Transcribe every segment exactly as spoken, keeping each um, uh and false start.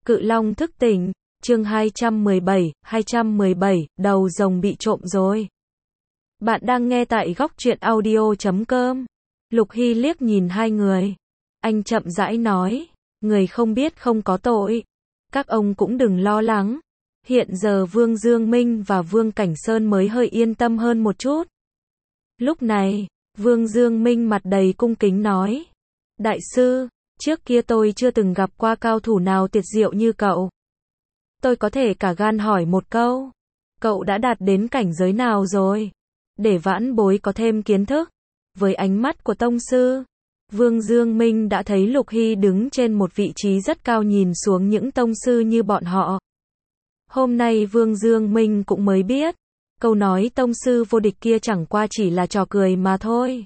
Cự Long thức tỉnh, chương hai trăm mười bảy, hai trăm mười bảy, đầu rồng bị trộm rồi. Bạn đang nghe tại góc truyện audio chấm com. Lục Hy liếc nhìn hai người. Anh chậm rãi nói, người không biết không có tội. Các ông cũng đừng lo lắng. Hiện giờ Vương Dương Minh và Vương Cảnh Sơn mới hơi yên tâm hơn một chút. Lúc này, Vương Dương Minh mặt đầy cung kính nói. Đại sư, trước kia tôi chưa từng gặp qua cao thủ nào tuyệt diệu như cậu. Tôi có thể cả gan hỏi một câu. Cậu đã đạt đến cảnh giới nào rồi? Để vãn bối có thêm kiến thức. Với ánh mắt của tông sư, Vương Dương Minh đã thấy Lục Hy đứng trên một vị trí rất cao nhìn xuống những tông sư như bọn họ. Hôm nay Vương Dương Minh cũng mới biết, câu nói tông sư vô địch kia chẳng qua chỉ là trò cười mà thôi.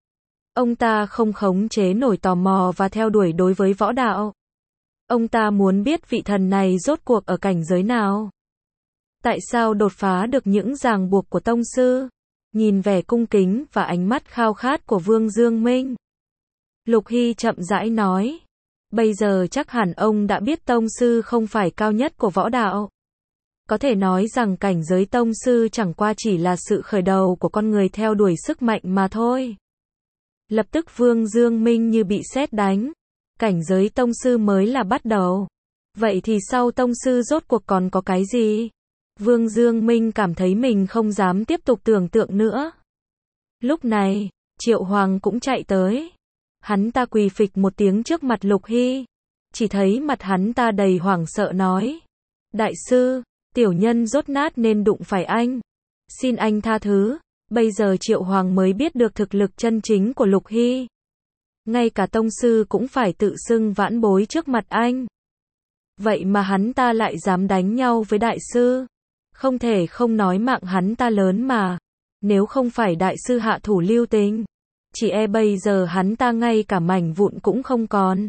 Ông ta không khống chế nổi tò mò và theo đuổi đối với võ đạo. Ông ta muốn biết vị thần này rốt cuộc ở cảnh giới nào. Tại sao đột phá được những ràng buộc của tông sư? Nhìn vẻ cung kính và ánh mắt khao khát của Vương Dương Minh, Lục Hy chậm rãi nói. Bây giờ chắc hẳn ông đã biết tông sư không phải cao nhất của võ đạo. Có thể nói rằng cảnh giới tông sư chẳng qua chỉ là sự khởi đầu của con người theo đuổi sức mạnh mà thôi. Lập tức Vương Dương Minh như bị sét đánh. Cảnh giới tông sư mới là bắt đầu. Vậy thì sau tông sư rốt cuộc còn có cái gì? Vương Dương Minh cảm thấy mình không dám tiếp tục tưởng tượng nữa. Lúc này, Triệu Hoàng cũng chạy tới. Hắn ta quỳ phịch một tiếng trước mặt Lục Hy. Chỉ thấy mặt hắn ta đầy hoảng sợ nói. Đại sư, tiểu nhân dốt nát nên đụng phải anh. Xin anh tha thứ. Bây giờ Triệu Hoàng mới biết được thực lực chân chính của Lục Hy. Ngay cả tông sư cũng phải tự xưng vãn bối trước mặt anh. Vậy mà hắn ta lại dám đánh nhau với đại sư. Không thể không nói mạng hắn ta lớn mà. Nếu không phải đại sư hạ thủ lưu tình, chỉ e bây giờ hắn ta ngay cả mảnh vụn cũng không còn.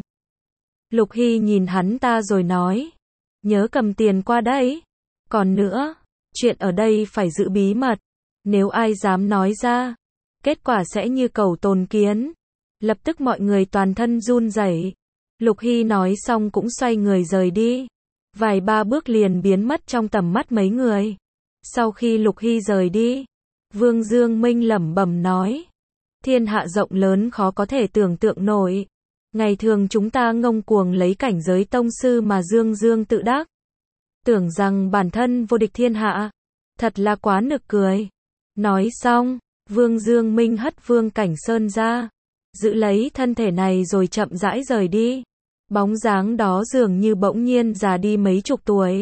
Lục Hy nhìn hắn ta rồi nói. Nhớ cầm tiền qua đấy. Còn nữa, chuyện ở đây phải giữ bí mật. Nếu ai dám nói ra, kết quả sẽ như cẩu tồn kiến. Lập tức mọi người toàn thân run rẩy. Lục Hy nói xong cũng xoay người rời đi. Vài ba bước liền biến mất trong tầm mắt mấy người. Sau khi Lục Hy rời đi, Vương Dương Minh lẩm bẩm nói. Thiên hạ rộng lớn khó có thể tưởng tượng nổi. Ngày thường chúng ta ngông cuồng lấy cảnh giới tông sư mà dương dương tự đắc. Tưởng rằng bản thân vô địch thiên hạ. Thật là quá nực cười. Nói xong, Vương Dương Minh hất Vương Cảnh Sơn ra. Giữ lấy thân thể này rồi chậm rãi rời đi. Bóng dáng đó dường như bỗng nhiên già đi mấy chục tuổi.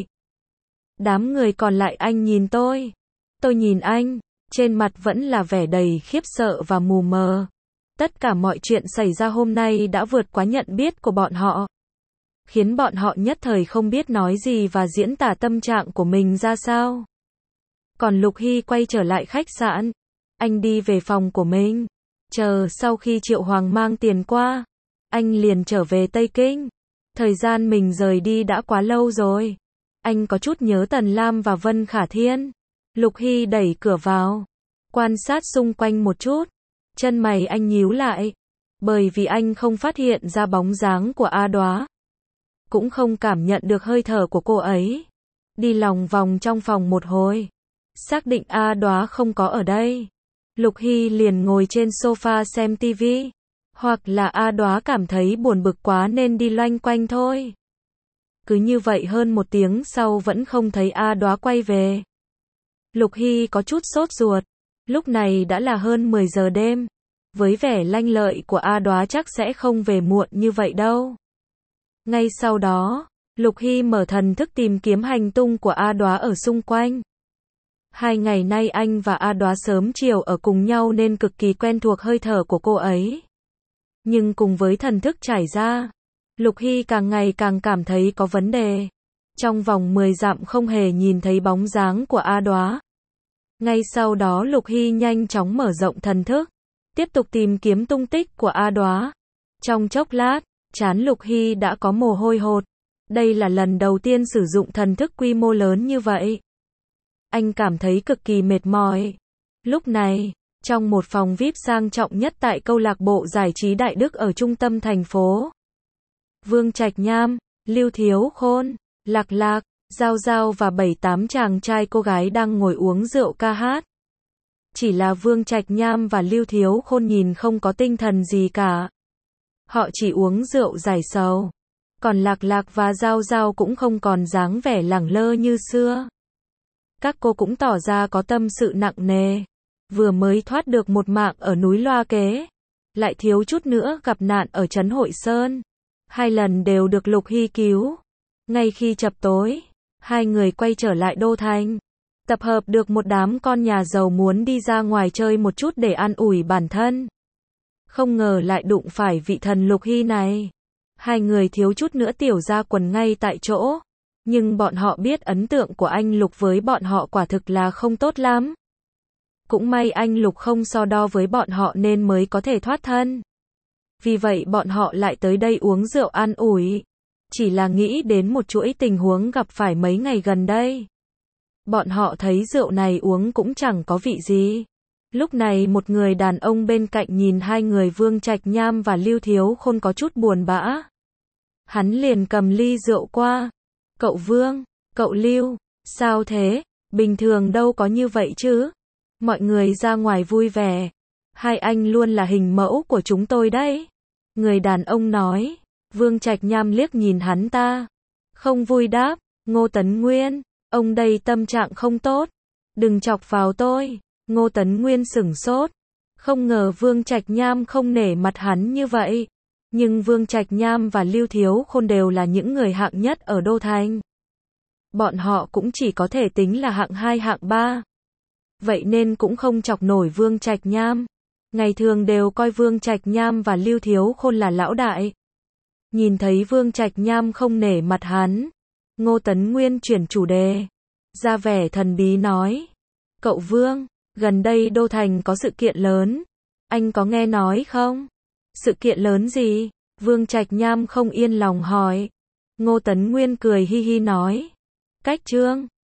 Đám người còn lại anh nhìn tôi. Tôi nhìn anh. Trên mặt vẫn là vẻ đầy khiếp sợ và mù mờ. Tất cả mọi chuyện xảy ra hôm nay đã vượt quá nhận biết của bọn họ. Khiến bọn họ nhất thời không biết nói gì và diễn tả tâm trạng của mình ra sao. Còn Lục Hy quay trở lại khách sạn. Anh đi về phòng của mình. Chờ sau khi Triệu Hoàng mang tiền qua, anh liền trở về Tây Kinh. Thời gian mình rời đi đã quá lâu rồi. Anh có chút nhớ Tần Lam và Vân Khả Thiên. Lục Hy đẩy cửa vào, quan sát xung quanh một chút. Chân mày anh nhíu lại, bởi vì anh không phát hiện ra bóng dáng của A Đóa, cũng không cảm nhận được hơi thở của cô ấy. Đi lòng vòng trong phòng một hồi, xác định A Đóa không có ở đây. Lục Hy liền ngồi trên sofa xem tivi. Hoặc là A Đóa cảm thấy buồn bực quá nên đi loanh quanh thôi. Cứ như vậy hơn một tiếng sau vẫn không thấy A Đóa quay về. Lục Hy có chút sốt ruột. Lúc này đã là hơn mười giờ đêm. Với vẻ lanh lợi của A Đóa chắc sẽ không về muộn như vậy đâu. Ngay sau đó, Lục Hy mở thần thức tìm kiếm hành tung của A Đóa ở xung quanh. Hai ngày nay anh và A Đóa sớm chiều ở cùng nhau nên cực kỳ quen thuộc hơi thở của cô ấy. Nhưng cùng với thần thức trải ra, Lục Hy càng ngày càng cảm thấy có vấn đề. Trong vòng mười dặm không hề nhìn thấy bóng dáng của A Đóa. Ngay sau đó Lục Hy nhanh chóng mở rộng thần thức, tiếp tục tìm kiếm tung tích của A Đóa. Trong chốc lát, trán Lục Hy đã có mồ hôi hột. Đây là lần đầu tiên sử dụng thần thức quy mô lớn như vậy. Anh cảm thấy cực kỳ mệt mỏi. Lúc này, trong một phòng vi ai pi sang trọng nhất tại câu lạc bộ giải trí Đại Đức ở trung tâm thành phố, Vương Trạch Nham, Lưu Thiếu Khôn, Lạc Lạc, Giao Giao và bảy tám chàng trai cô gái đang ngồi uống rượu ca hát. Chỉ là Vương Trạch Nham và Lưu Thiếu Khôn nhìn không có tinh thần gì cả. Họ chỉ uống rượu giải sầu. Còn Lạc Lạc và Giao Giao cũng không còn dáng vẻ lẳng lơ như xưa. Các cô cũng tỏ ra có tâm sự nặng nề. Vừa mới thoát được một mạng ở núi Loa Kế, lại thiếu chút nữa gặp nạn ở trấn Hội Sơn. Hai lần đều được Lục Hy cứu. Ngay khi chập tối, hai người quay trở lại Đô Thành. Tập hợp được một đám con nhà giàu muốn đi ra ngoài chơi một chút để an ủi bản thân. Không ngờ lại đụng phải vị thần Lục Hy này. Hai người thiếu chút nữa tiểu ra quần ngay tại chỗ. Nhưng bọn họ biết ấn tượng của anh Lục với bọn họ quả thực là không tốt lắm. Cũng may anh Lục không so đo với bọn họ nên mới có thể thoát thân. Vì vậy bọn họ lại tới đây uống rượu an ủi. Chỉ là nghĩ đến một chuỗi tình huống gặp phải mấy ngày gần đây. Bọn họ thấy rượu này uống cũng chẳng có vị gì. Lúc này một người đàn ông bên cạnh nhìn hai người Vương Trạch Nham và Lưu Thiếu Khôn có chút buồn bã. Hắn liền cầm ly rượu qua. Cậu Vương, cậu Lưu, sao thế? Bình thường đâu có như vậy chứ. Mọi người ra ngoài vui vẻ. Hai anh luôn là hình mẫu của chúng tôi đấy. Người đàn ông nói. Vương Trạch Nham liếc nhìn hắn ta. Không vui đáp. Ngô Tấn Nguyên, ông đây tâm trạng không tốt. Đừng chọc vào tôi. Ngô Tấn Nguyên sửng sốt. Không ngờ Vương Trạch Nham không nể mặt hắn như vậy. Nhưng Vương Trạch Nham và Lưu Thiếu Khôn đều là những người hạng nhất ở Đô Thành. Bọn họ cũng chỉ có thể tính là hạng hai hạng ba. Vậy nên cũng không chọc nổi Vương Trạch Nham. Ngày thường đều coi Vương Trạch Nham và Lưu Thiếu Khôn là lão đại. Nhìn thấy Vương Trạch Nham không nể mặt hắn, Ngô Tấn Nguyên chuyển chủ đề. Ra vẻ thần bí nói. Cậu Vương, gần đây Đô Thành có sự kiện lớn. Anh có nghe nói không? Sự kiện lớn gì? Vương Trạch Nham không yên lòng hỏi. Ngô Tấn Nguyên cười hi hi nói. Cách trương.